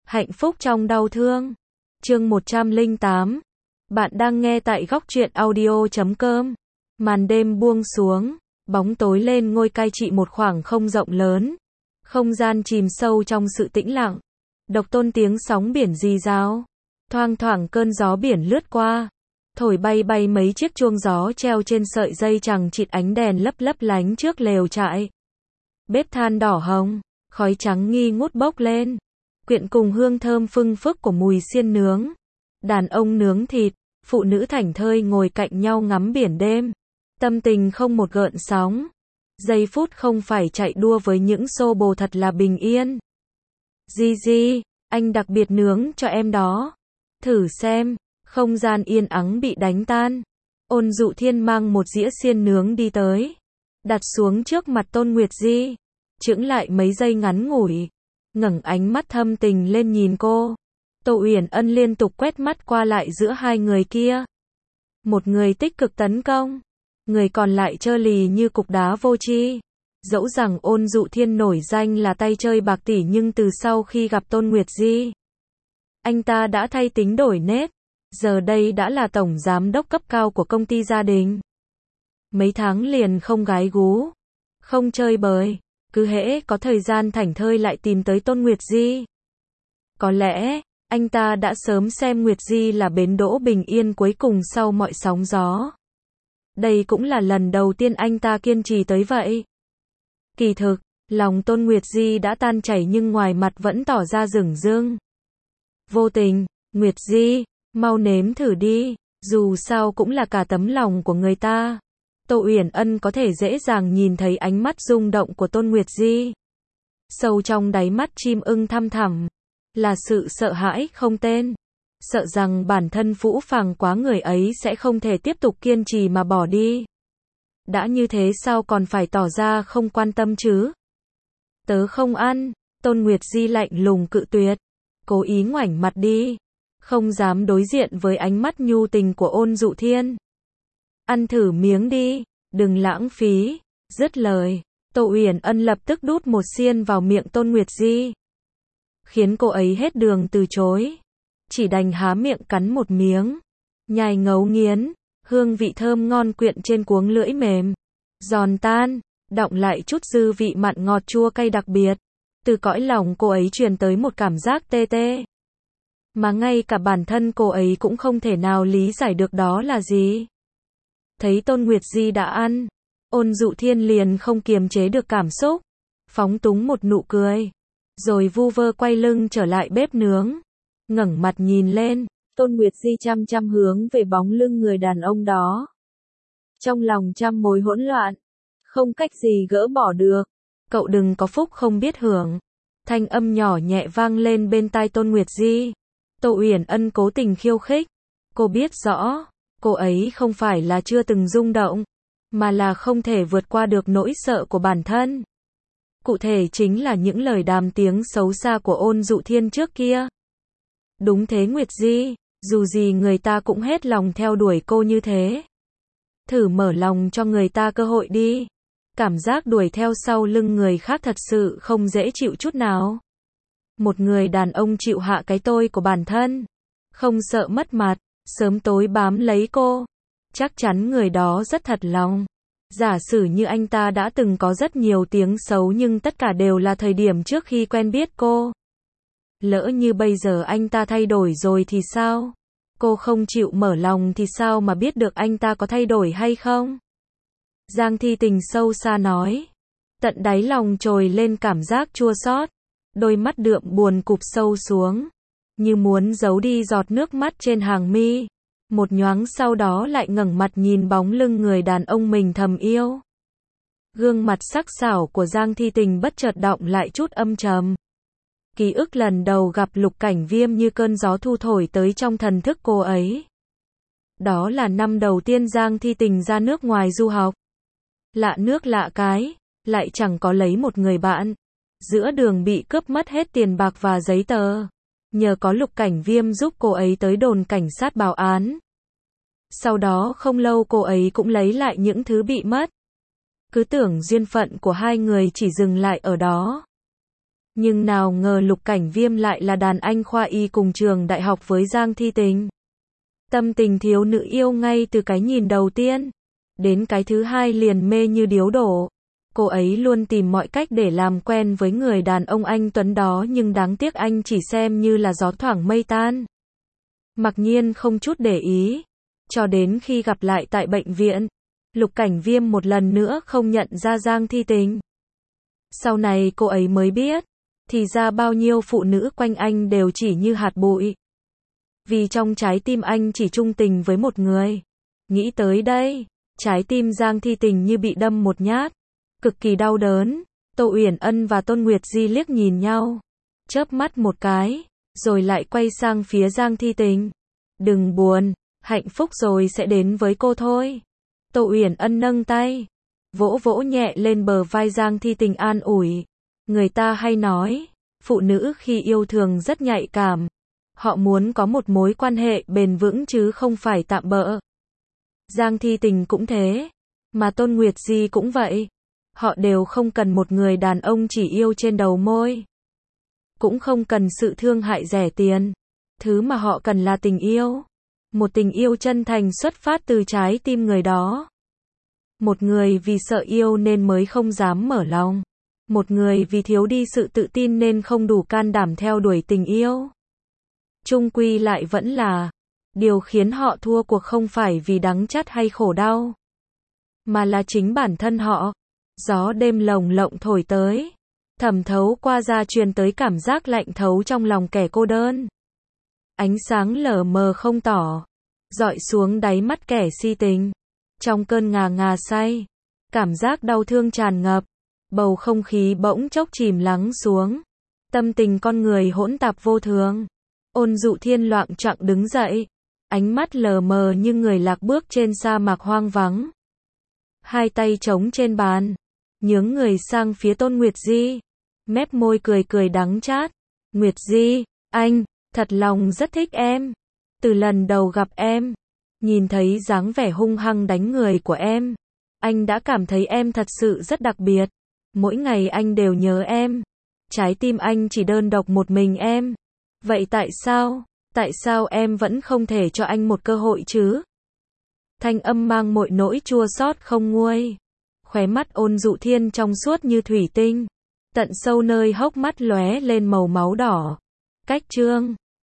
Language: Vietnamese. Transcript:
Hạnh phúc trong đau thương. Chương 108. Bạn đang nghe tại góc truyện audio.com. Màn đêm buông xuống, bóng tối lên ngôi cai trị một khoảng không rộng lớn. Không gian chìm sâu trong sự tĩnh lặng. Độc tôn tiếng sóng biển rì rào. Thoang thoảng cơn gió biển lướt qua. Thổi bay bay mấy chiếc chuông gió treo trên sợi dây chằng chịt, ánh đèn lấp lấp lánh trước lều trại. Bếp than đỏ hồng, khói trắng nghi ngút bốc lên, quyện cùng hương thơm phưng phức của mùi xiên nướng. Đàn ông nướng thịt, phụ nữ thảnh thơi ngồi cạnh nhau ngắm biển đêm. Tâm tình không một gợn sóng. Giây phút không phải chạy đua với những xô bồ, thật là bình yên. Gigi, anh đặc biệt nướng cho em đó. Thử xem. Không gian yên ắng bị đánh tan. Ôn Dụ Thiên mang một dĩa xiên nướng đi tới, đặt xuống trước mặt Tôn Nguyệt Di, chững lại mấy giây ngắn ngủi, ngẩng ánh mắt thâm tình lên nhìn cô. Tô Uyển Ân liên tục quét mắt qua lại giữa hai người kia. Một người tích cực tấn công, người còn lại trơ lì như cục đá vô tri. Dẫu rằng Ôn Dụ Thiên nổi danh là tay chơi bạc tỷ, nhưng từ sau khi gặp Tôn Nguyệt Di, anh ta đã thay tính đổi nết. Giờ đây đã là tổng giám đốc cấp cao của công ty gia đình. Mấy tháng liền không gái gú, không chơi bời, cứ hễ có thời gian thảnh thơi lại tìm tới Tôn Nguyệt Di. Có lẽ, anh ta đã sớm xem Nguyệt Di là bến đỗ bình yên cuối cùng sau mọi sóng gió. Đây cũng là lần đầu tiên anh ta kiên trì tới vậy. Kỳ thực, lòng Tôn Nguyệt Di đã tan chảy nhưng ngoài mặt vẫn tỏ ra dửng dưng. Vô tình, Nguyệt Di, mau nếm thử đi, dù sao cũng là cả tấm lòng của người ta. Tô Uyển Ân có thể dễ dàng nhìn thấy ánh mắt rung động của Tôn Nguyệt Di. Sâu trong đáy mắt chim ưng thăm thẳm, là sự sợ hãi không tên. Sợ rằng bản thân phũ phàng quá, người ấy sẽ không thể tiếp tục kiên trì mà bỏ đi. Đã như thế sao còn phải tỏ ra không quan tâm chứ? Tớ không ăn, Tôn Nguyệt Di lạnh lùng cự tuyệt, cố ý ngoảnh mặt đi. Không dám đối diện với ánh mắt nhu tình của Ôn Dụ Thiên. Ăn thử miếng đi, đừng lãng phí. Dứt lời, Tô Uyển Ân lập tức đút một xiên vào miệng Tôn Nguyệt Di, khiến cô ấy hết đường từ chối, chỉ đành há miệng cắn một miếng, nhai ngấu nghiến, hương vị thơm ngon quyện trên cuống lưỡi mềm, giòn tan, đọng lại chút dư vị mặn ngọt chua cay đặc biệt. Từ cõi lòng cô ấy truyền tới một cảm giác tê tê, mà ngay cả bản thân cô ấy cũng không thể nào lý giải được đó là gì. Thấy Tôn Nguyệt Di đã ăn, Ôn Dụ Thiên liền không kiềm chế được cảm xúc, phóng túng một nụ cười, rồi vu vơ quay lưng trở lại bếp nướng, ngẩng mặt nhìn lên. Tôn Nguyệt Di chăm chăm hướng về bóng lưng người đàn ông đó, trong lòng trăm mối hỗn loạn, không cách gì gỡ bỏ được. Cậu đừng có phúc không biết hưởng. Thanh âm nhỏ nhẹ vang lên bên tai Tôn Nguyệt Di. Tô Uyển Ân cố tình khiêu khích. Cô biết rõ, cô ấy không phải là chưa từng rung động, mà là không thể vượt qua được nỗi sợ của bản thân. Cụ thể chính là những lời đàm tiếng xấu xa của Ôn Dụ Thiên trước kia. Đúng thế Nguyệt Di, dù gì người ta cũng hết lòng theo đuổi cô như thế. Thử mở lòng cho người ta cơ hội đi. Cảm giác đuổi theo sau lưng người khác thật sự không dễ chịu chút nào. Một người đàn ông chịu hạ cái tôi của bản thân, không sợ mất mặt, sớm tối bám lấy cô, chắc chắn người đó rất thật lòng. Giả sử như anh ta đã từng có rất nhiều tiếng xấu, nhưng tất cả đều là thời điểm trước khi quen biết cô. Lỡ như bây giờ anh ta thay đổi rồi thì sao? Cô không chịu mở lòng thì sao mà biết được anh ta có thay đổi hay không? Giang Thi Tình sâu xa nói. Tận đáy lòng trồi lên cảm giác chua xót, đôi mắt đượm buồn cụp sâu xuống, như muốn giấu đi giọt nước mắt trên hàng mi. Một nhoáng sau đó lại ngẩng mặt nhìn bóng lưng người đàn ông mình thầm yêu. Gương mặt sắc sảo của Giang Thi Tình bất chợt đọng lại chút âm trầm. Ký ức lần đầu gặp Lục Cảnh Viêm như cơn gió thu thổi tới trong thần thức cô ấy. Đó là năm đầu tiên Giang Thi Tình ra nước ngoài du học. Lạ nước lạ cái, lại chẳng có lấy một người bạn. Giữa đường bị cướp mất hết tiền bạc và giấy tờ. Nhờ có Lục Cảnh Viêm giúp cô ấy tới đồn cảnh sát báo án. Sau đó không lâu cô ấy cũng lấy lại những thứ bị mất. Cứ tưởng duyên phận của hai người chỉ dừng lại ở đó. Nhưng nào ngờ Lục Cảnh Viêm lại là đàn anh khoa y cùng trường đại học với Giang Thi Tình. Tâm tình thiếu nữ yêu ngay từ cái nhìn đầu tiên. Đến cái thứ hai liền mê như điếu đổ. Cô ấy luôn tìm mọi cách để làm quen với người đàn ông anh tuấn đó nhưng đáng tiếc anh chỉ xem như là gió thoảng mây tan. Mặc nhiên không chút để ý. Cho đến khi gặp lại tại bệnh viện, Lục Cảnh Viêm một lần nữa không nhận ra Giang Thi Tình. Sau này cô ấy mới biết, thì ra bao nhiêu phụ nữ quanh anh đều chỉ như hạt bụi. Vì trong trái tim anh chỉ trung tình với một người. Nghĩ tới đây, trái tim Giang Thi Tình như bị đâm một nhát. Cực kỳ đau đớn. Tô Uyển Ân và Tôn Nguyệt Di liếc nhìn nhau. Chớp mắt một cái, rồi lại quay sang phía Giang Thi Tình. Đừng buồn, hạnh phúc rồi sẽ đến với cô thôi. Tô Uyển Ân nâng tay, vỗ vỗ nhẹ lên bờ vai Giang Thi Tình an ủi. Người ta hay nói, phụ nữ khi yêu thường rất nhạy cảm. Họ muốn có một mối quan hệ bền vững chứ không phải tạm bợ. Giang Thi Tình cũng thế, mà Tôn Nguyệt Di cũng vậy. Họ đều không cần một người đàn ông chỉ yêu trên đầu môi. Cũng không cần sự thương hại rẻ tiền. Thứ mà họ cần là tình yêu. Một tình yêu chân thành xuất phát từ trái tim người đó. Một người vì sợ yêu nên mới không dám mở lòng. Một người vì thiếu đi sự tự tin nên không đủ can đảm theo đuổi tình yêu. Chung quy lại vẫn là, điều khiến họ thua cuộc không phải vì đắng chát hay khổ đau, mà là chính bản thân họ. Gió đêm lồng lộng thổi tới, thẩm thấu qua da truyền tới cảm giác lạnh thấu trong lòng kẻ cô đơn. Ánh sáng lờ mờ không tỏ, dọi xuống đáy mắt kẻ si tình. Trong cơn ngà ngà say, cảm giác đau thương tràn ngập, bầu không khí bỗng chốc chìm lắng xuống. Tâm tình con người hỗn tạp vô thường. Ôn Dụ Thiên loạng choạng đứng dậy, ánh mắt lờ mờ như người lạc bước trên sa mạc hoang vắng. Hai tay trống trên bàn, nhướng người sang phía Tôn Nguyệt Di, mép môi cười cười đắng chát. Nguyệt Di, anh, thật lòng rất thích em. Từ lần đầu gặp em, nhìn thấy dáng vẻ hung hăng đánh người của em, anh đã cảm thấy em thật sự rất đặc biệt. Mỗi ngày anh đều nhớ em. Trái tim anh chỉ đơn độc một mình em. Vậy tại sao em vẫn không thể cho anh một cơ hội chứ? Thanh âm mang mọi nỗi chua xót không nguôi. Khóe mắt Ôn Dụ Thiên trong suốt như thủy tinh. Tận sâu nơi hốc mắt lóe lên màu máu đỏ. Cách chương